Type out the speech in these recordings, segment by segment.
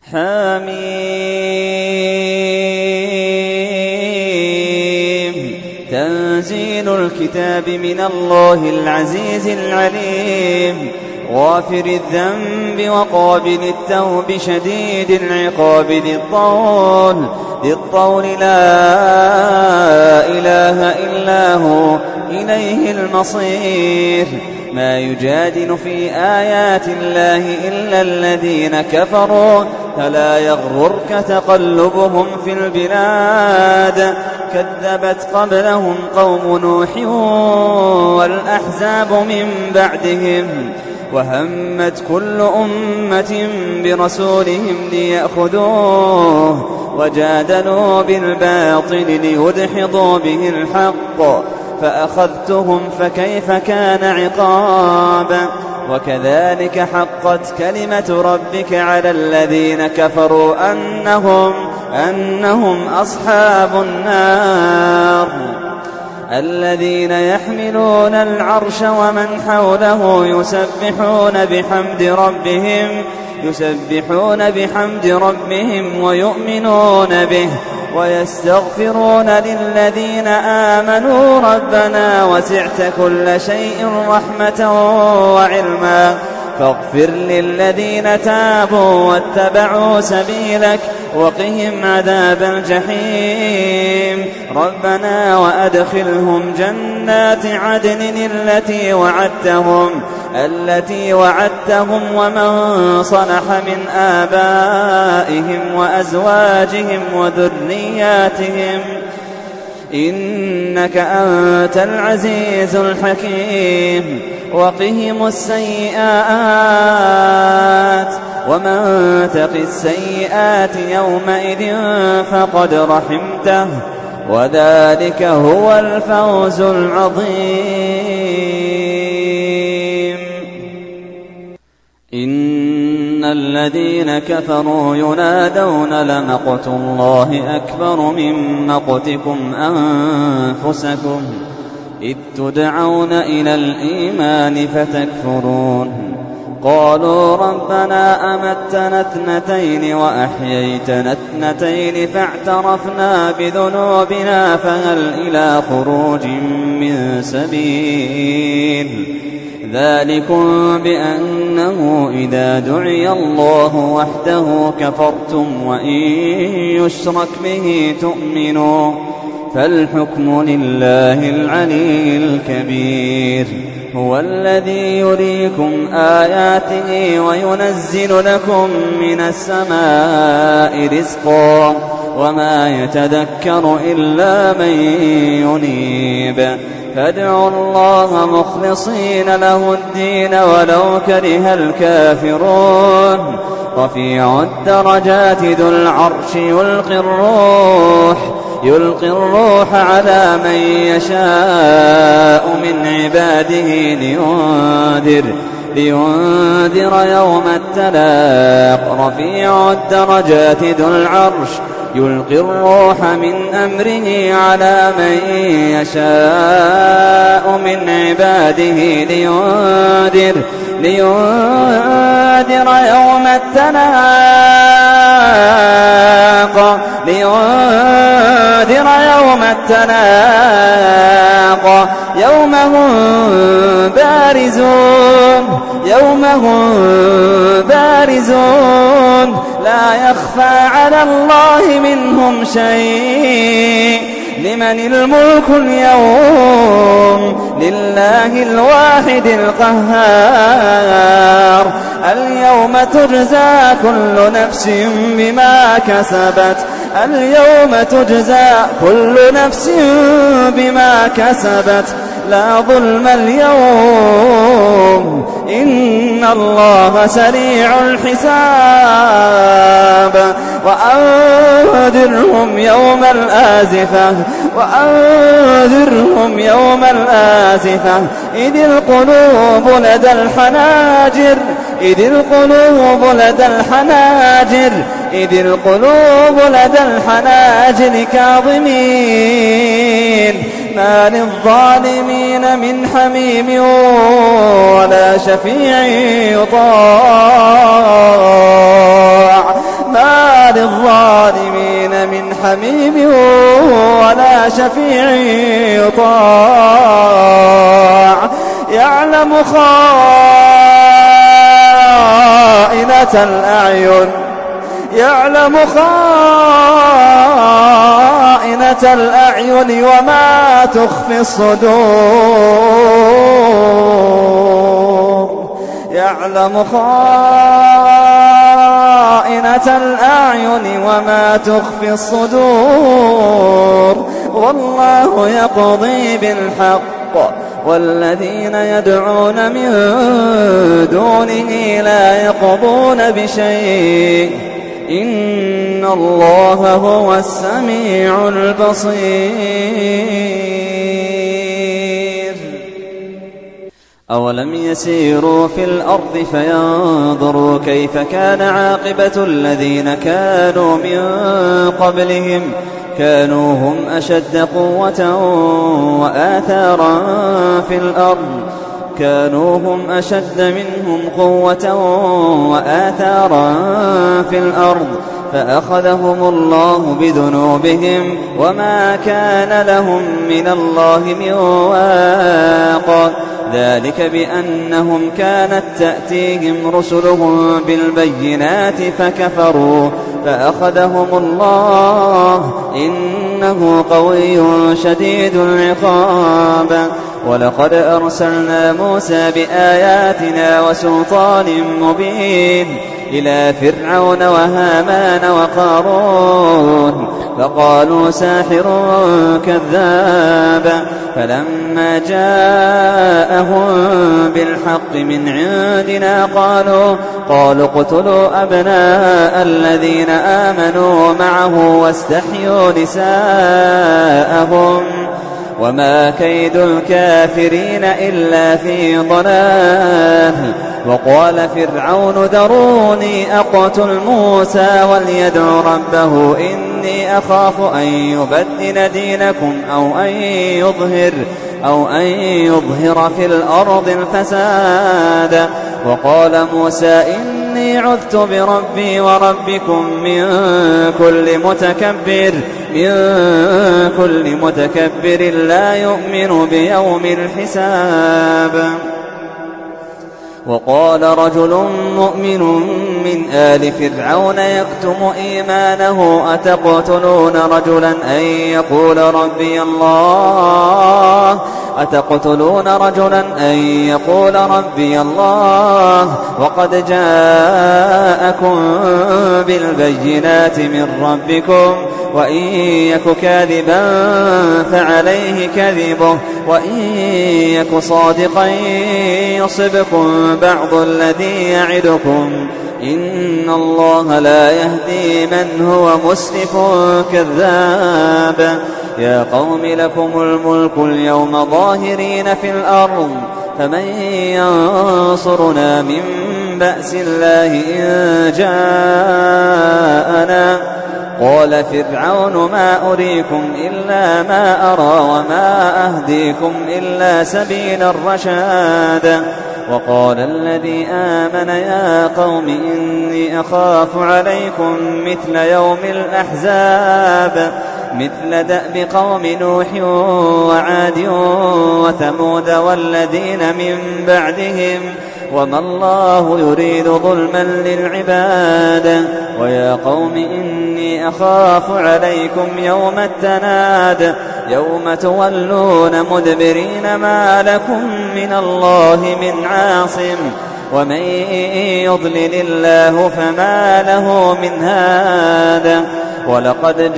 حميم تنزيل الكتاب من الله العزيز العليم غافر الذنب وقابل التوب شديد العقاب ذي الطول لا إله إلا هو إليه المصير ما يجادل في آيات الله إلا الذين كفروا فلا يغررك تقلبهم في البلاد كذبت قبلهم قوم نوح والأحزاب من بعدهم وهمت كل أمة برسولهم ليأخذوه وجادلوا بالباطل ليدحضوا به الحق فأخذتهم فكيف كان عقاب وكذلك حقت كلمة ربك على الذين كفروا أنهم أصحاب النار الذين يحملون العرش ومن حوله يسبحون بحمد ربهم ويؤمنون به ويستغفرون للذين آمنوا ربنا وسعت كل شيء رحمة وعلما فاغفر للذين تابوا واتبعوا سبيلك وقهم عذاب الجحيم ربنا وأدخلهم جنات عدن التي وعدتهم ومن صلح من آبائهم وأزواجهم وذرياتهم إنك أنت العزيز الحكيم وقهم السيئات ومن تق السيئات يومئذ فقد رحمته وذلك هو الفوز العظيم إن الذين كفروا ينادون لمقت الله أكبر من مقتكم أنفسكم إذ تدعون إلى الإيمان فتكفرون قالوا ربنا أمتنا اثنتين وأحييتنا اثنتين فاعترفنا بذنوبنا فهل إلى خروج من سبيل ذلكم بأنه إذا دعي الله وحده كفرتم وإن يشرك به تؤمنوا فالحكم لله العلي الكبير هو الذي يريكم آياته وينزل لكم من السماء رزقا وما يتذكر إلا من ينيب فادعوا الله مخلصين له الدين ولو كره الكافرون رفيع الدرجات ذو العرش يلقي الروح على من يشاء من عباده لينذر يوم التلاق رفيع الدرجات ذو العرش يلقي الروح من أمره على من يشاء من عباده لينذر يوم التلاق يوم هم بارزون لا يخفى على الله منهم شيء لمن الملك اليوم لله الواحد القهار اليوم تجزى كل نفس بما كسبت لا ظلم اليوم إن الله سريع الحساب وأنذرهم يوم الآزفة إذ القلوب لدى الحناجر كاظمين ما للظالمين من حميم ولا شفيع يطاع حميم ولا شفيع يطاع يعلم خائنة الأعين وما تخفي الصدور يعلم خائنة الأعين وما تخفي الصدور والله يقضي بالحق والذين يدعون من دونه لا يقضون بشيء إن الله هو السميع البصير أولم يسيروا في الأرض فينظروا كيف كان عاقبة الذين كانوا من قبلهم كانوا هم أشد قوة وآثارا في الأرض كانوا هم أشد منهم قوة وآثارا في الأرض فأخذهم الله بذنوبهم وما كان لهم من الله من واق ذلك بأنهم كانت تأتيهم رسلهم بالبينات فكفروا فأخذهم الله إنه قوي شديد العقاب ولقد أرسلنا موسى بآياتنا وسلطان مبين إلى فرعون وهامان وقارون فقالوا ساحر كذاب فلما جاءهم بالحق من عندنا قالوا اقتلوا أبناء الذين آمنوا معه واستحيوا نساءهم وما كيد الكافرين إلا في ضلال وقال فرعون ذروني أقتل موسى وليدع ربه إني أخاف أن يبدل دينكم أو أن يظهر في الأرض الفساد وقال موسى إني عذت بربي وربكم من كل متكبر لا يؤمن بيوم الحساب وقال رجل مؤمن من آل فرعون يكتم إيمانه أتقتلون رجلا أن يقول ربي الله وقد جاءكم بالبينات من ربكم وإن يك كاذبا فعليه كذبه وإن يك صادقا يصبكم بعض الذي يعدكم إن الله لا يهدي من هو مسرف كذاب يا قوم لكم الملك اليوم ظاهرين في الأرض فمن ينصرنا من بأس الله إن جاءنا قال فرعون ما أريكم إلا ما أرى وما أهديكم إلا سبيل الرشاد وقال الذي آمن يا قوم إني أخاف عليكم مثل يوم الأحزاب مثل دأب قوم نوح وعاد وثمود والذين من بعدهم وما الله يريد ظلما للعباد ويا قوم إني أخاف عليكم يوم التناد يوم تولون مدبرين ما لكم من الله من عاصم ومن يضلل الله فما له من هاد ولقد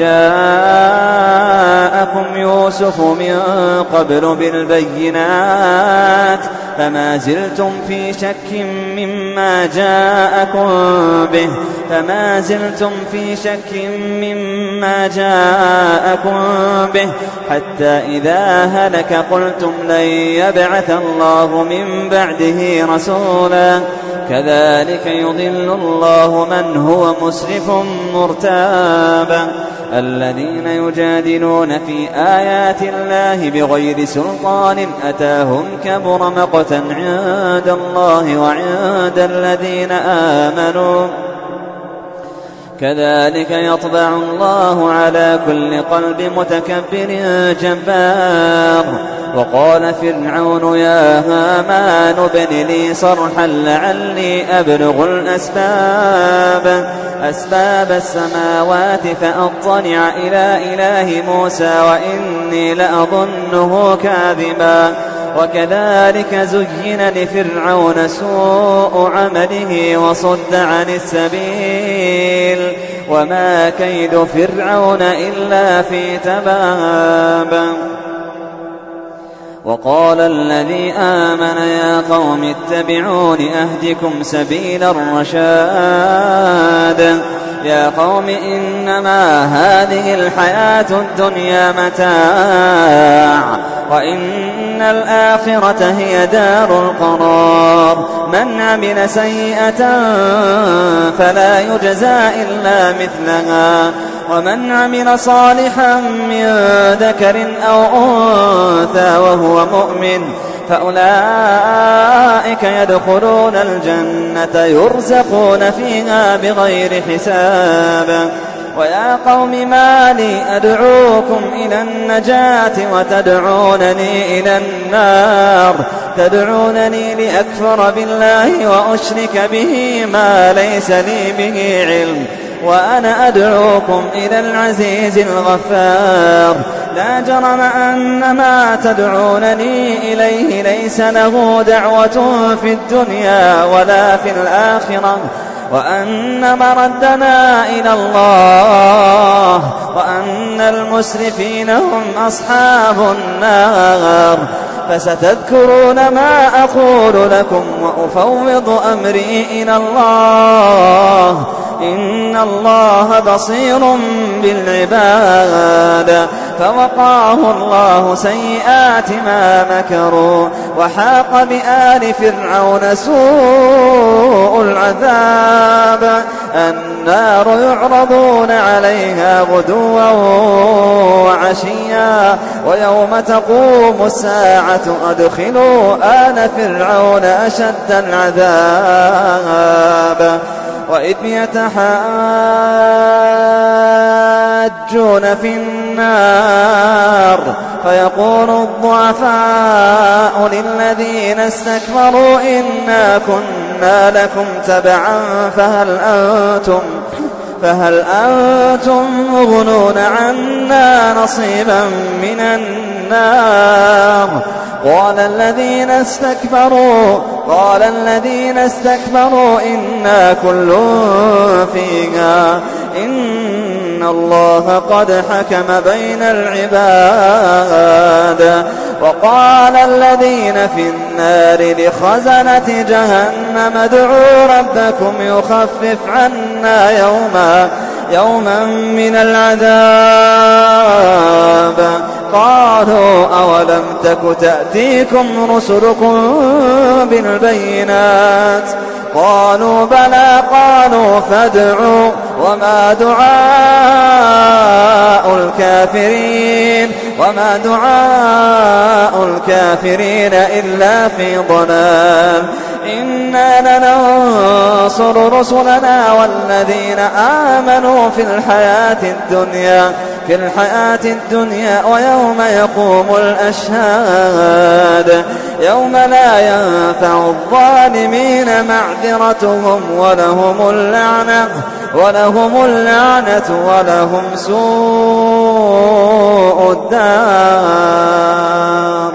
جاءكم يوسف من قبل بالبينات فما زلتم في شك مما جاءكم به حتى إذا هلك قلتم لن يبعث الله من بعده رسولا كذلك يضل الله من هو مسرف مرتاب الذين يجادلون في آيات الله بغير سلطان أتاهم كبر مقتا عند الله وعند الذين آمنوا كذلك يطبع الله على كل قلب متكبر جبار. وقال فرعون يا هامان ابن لي صرحا لعلي أبلغ أسباب السماوات فأطلع إلى إله موسى وإني لأظنه كاذبا. وكذلك زين لفرعون سوء عمله وصد عن السبيل وما كيد فرعون إلا في تباب. وقال الذي آمن يا قوم اتبعون أهدكم سبيل الرشاد. يا قوم إنما هذه الحياة الدنيا متاع وإن الآخرة هي دار القرار. من عمل سيئة فلا يجزى إلا مثلها ومن عمل صالحا من ذكر أو أنثى وهو مؤمن فأولئك يدخلون الجنة يرزقون فيها بغير حساب. ويا قوم ما لي أدعوكم إلى النجاة وتدعونني إلى النار. تدعونني لأكفر بالله وأشرك به ما ليس لي به علم وأنا أدعوكم إلى العزيز الغفار. لا جرم أن ما تدعونني إليه ليس له دعوة في الدنيا ولا في الآخرة وأن مردنا إلى الله وأن المسرفين هم أصحاب النار. فستذكرون ما أقول لكم وأفوض أمري إلى الله إن الله بصير بالعباد. فوقاه الله سيئات ما مكروا وحاق بآل فرعون سوء العذاب. النار يعرضون عليها غدوا وعشيا ويوم تقوم الساعة أدخلوا آل فرعون أشد العذاب. وإذ يتحاجون في النار فيقول الضعفاء للذين استكبروا إنا كنا لكم تبعا فهل أنتم مغنون عنا نصيبا من النار. قال الذين استكبروا إنا كل فيها إن الله قد حكم بين العباد. وقال الذين في النار لخزنة جهنم ادعوا ربكم يخفف عنا يوما من العذاب. قالوا أولم تك تأتيكم رسلكم بالبينات قالوا بلى قالوا فادعوا وما دعاء الكافرين إلا في ضلال. إنا لننصر رسلنا والذين آمنوا في الحياة الدنيا ويوم يقوم الأشهاد. يوم لا ينفع الظالمين معذرتهم ولهم اللعنة ولهم سوء الدار.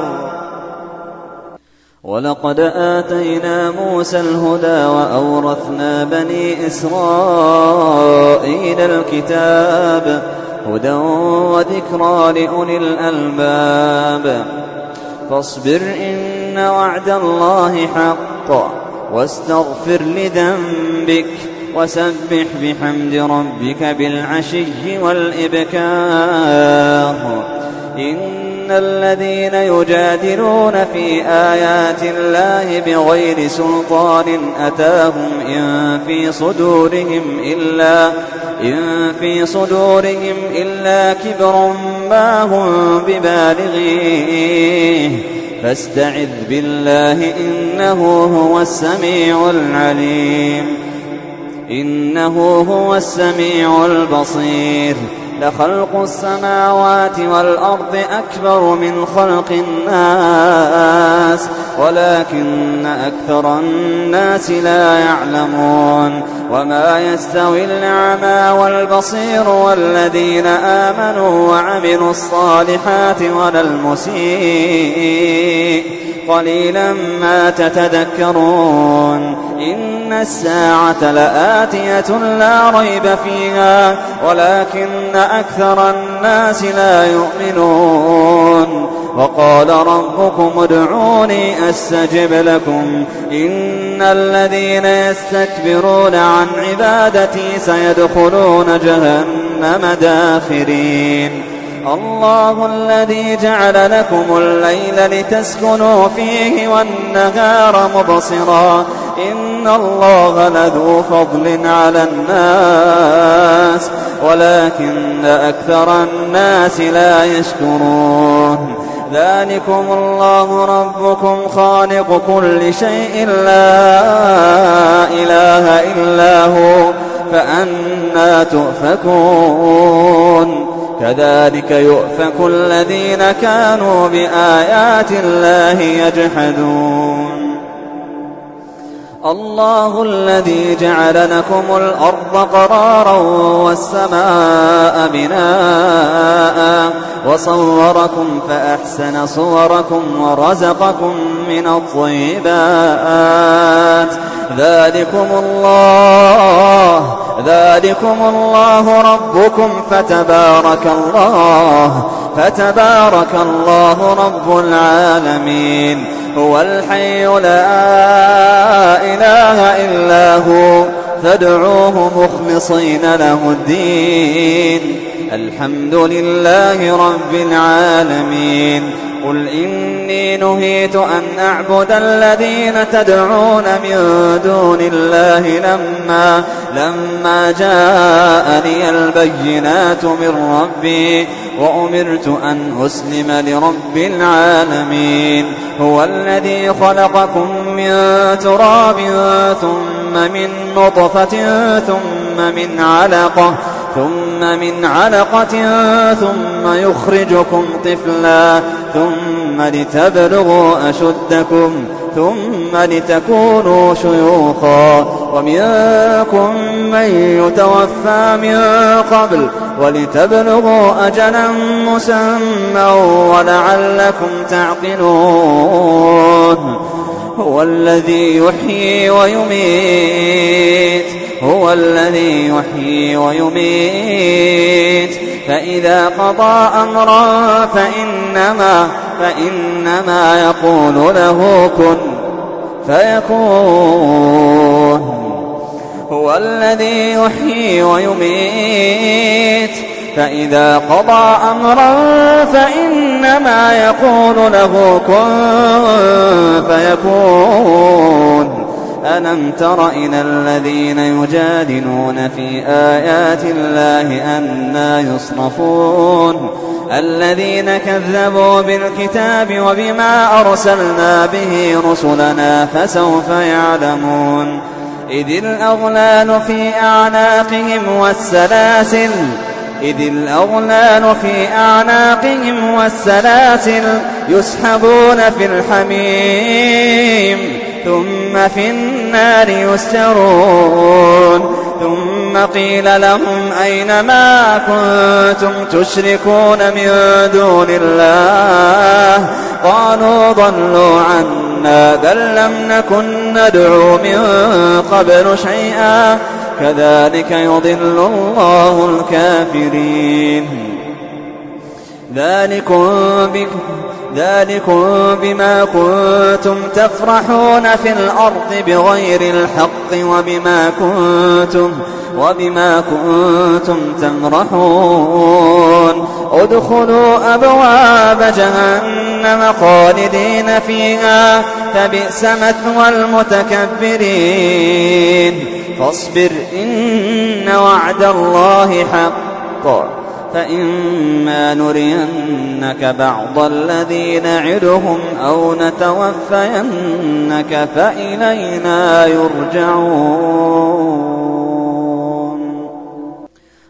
ولقد آتينا موسى الهدى وأورثنا بني إسرائيل الكتاب هدى وذكرى لأولي الألباب. فاصبر إن وعد الله حق واستغفر لذنبك وسبح بحمد ربك بالعشي والإبكار. إن الذين يجادلون في آيات الله بغير سلطان أتاهم إن في صدورهم إلا كبر ما هم ببالغيه فاستعذ بالله إنه هو السميع العليم. إنه هو السميع البصير. لخلق السماوات والأرض أكبر من خلق الناس ولكن أكثر الناس لا يعلمون. وما يستوي الأعمى والبصير والذين آمنوا وعملوا الصالحات ولا المسيء قليلا ما تتذكرون. إن الساعة لآتية لا ريب فيها ولكن أكثر الناس لا يؤمنون. وقال ربكم ادعوني أستجب لكم إن الذين يستكبرون عن عبادتي سيدخلون جهنم داخرين. الله الذي جعل لكم الليل لتسكنوا فيه والنهار مبصرا إن الله لذو فضل على الناس ولكن أكثر الناس لا يشكرون. ذلكم الله ربكم خالق كل شيء لا إله إلا هو فأنى تؤفكون. كذلك يؤفك الذين كانوا بآيات الله يجحدون. الله الذي جعل لكم الأرض قرارا والسماء بناء وصوركم فأحسن صوركم ورزقكم من الطيبات. ذلكم الله ربكم فتبارك الله رب العالمين. هو الحي لا إله إلا هو فادعوه مخلصين له الدين الحمد لله رب العالمين. قل إني نهيت أن أعبد الذين تدعون من دون الله لما جاءني البينات من ربي وأمرت أن أسلم لرب العالمين. هو الذي خلقكم من تراب ثم من نطفة ثم من علقة ثم يخرجكم طفلا ثم لتبلغوا أشدكم ثم لتكونوا شيوخا ومنكم من يتوفى من قبل ولتبلغوا أجلا مسمى ولعلكم تعقلون. هو الذي يحيي ويميت فإذا قضى أمرا فإنما يقول له كن فيكون. هو الذي يحيي ويميت فإذا قضى أمرا فإنما يقول له كن فيكون. ألم تر إلى الذين يجادلون في آيات الله أنى يصرفون الذين كذبوا بالكتاب وبما أرسلنا به رسلنا فسوف يعلمون. إذ الأغلال في أعناقهم والسلاسل يسحبون في الحميم ثم في النار يسجرون. ثم قيل لهم أين ما كنتم تشركون من دون الله قالوا ضلوا عنا بل لم نكن ندعو من قبل شيئا كذلك يضل الله الكافرين. ذلكم بما كنتم تفرحون في الأرض بغير الحق وبما كنتم تمرحون. ادخلوا أبواب جهنم خالدين فيها فبئس مثوى المتكبرين. فاصبر إن وعد الله حق فإما نرينك بعض الذي نعدهم أو نتوفينك فإلينا يرجعون.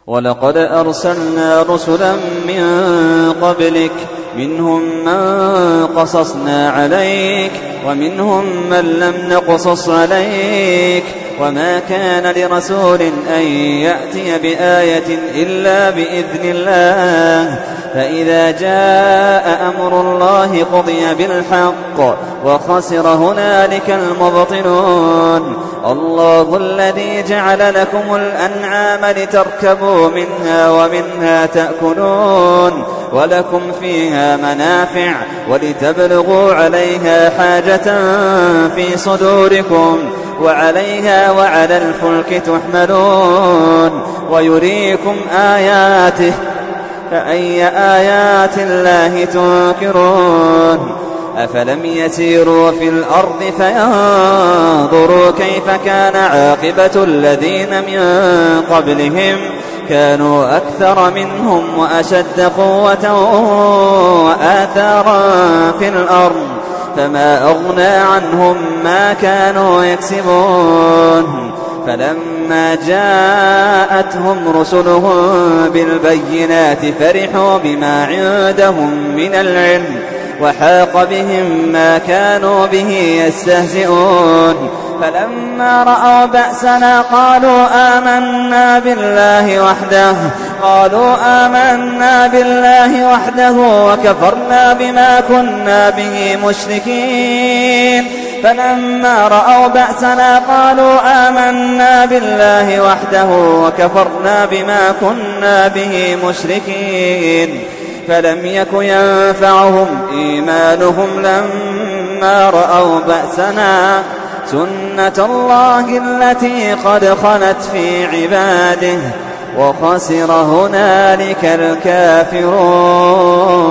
ولقد أرسلنا رسلا من قبلك منهم من قصصنا عليك ومنهم من لم نقصص عليك وما كان لرسول أن يأتي بآية إلا بإذن الله فإذا جاء أمر الله قضي بالحق وخسر هنالك المبطلون الله الذي جعل لكم الأنعام لتركبوا منها ومنها تأكلون ولكم فيها منافع ولتبلغوا عليها حاجة في صدوركم وعليها وعلى الفلك تحملون ويريكم آياته فأي آيات الله تنكرون أفلم يسيروا في الأرض فينظروا كيف كان عاقبة الذين من قبلهم كانوا أكثر منهم وأشد قوة وآثارا في الأرض فما أغنى عنهم ما كانوا يكسبون فلما جاءتهم رسلهم بالبينات فرحوا بما عندهم من العلم وحاق بهم ما كانوا به يستهزئون فلما رأوا بأسنا قالوا آمنا بالله وحده وكفرنا بما كنا به مشركين فلما رأوا بأسنا قالوا آمنا بالله وحده وكفرنا بما كنا به مشركين فلم يك ينفعهم إيمانهم لما رأوا بأسنا سنة الله التي قد خلت في عباده وخسر هنالك الكافرون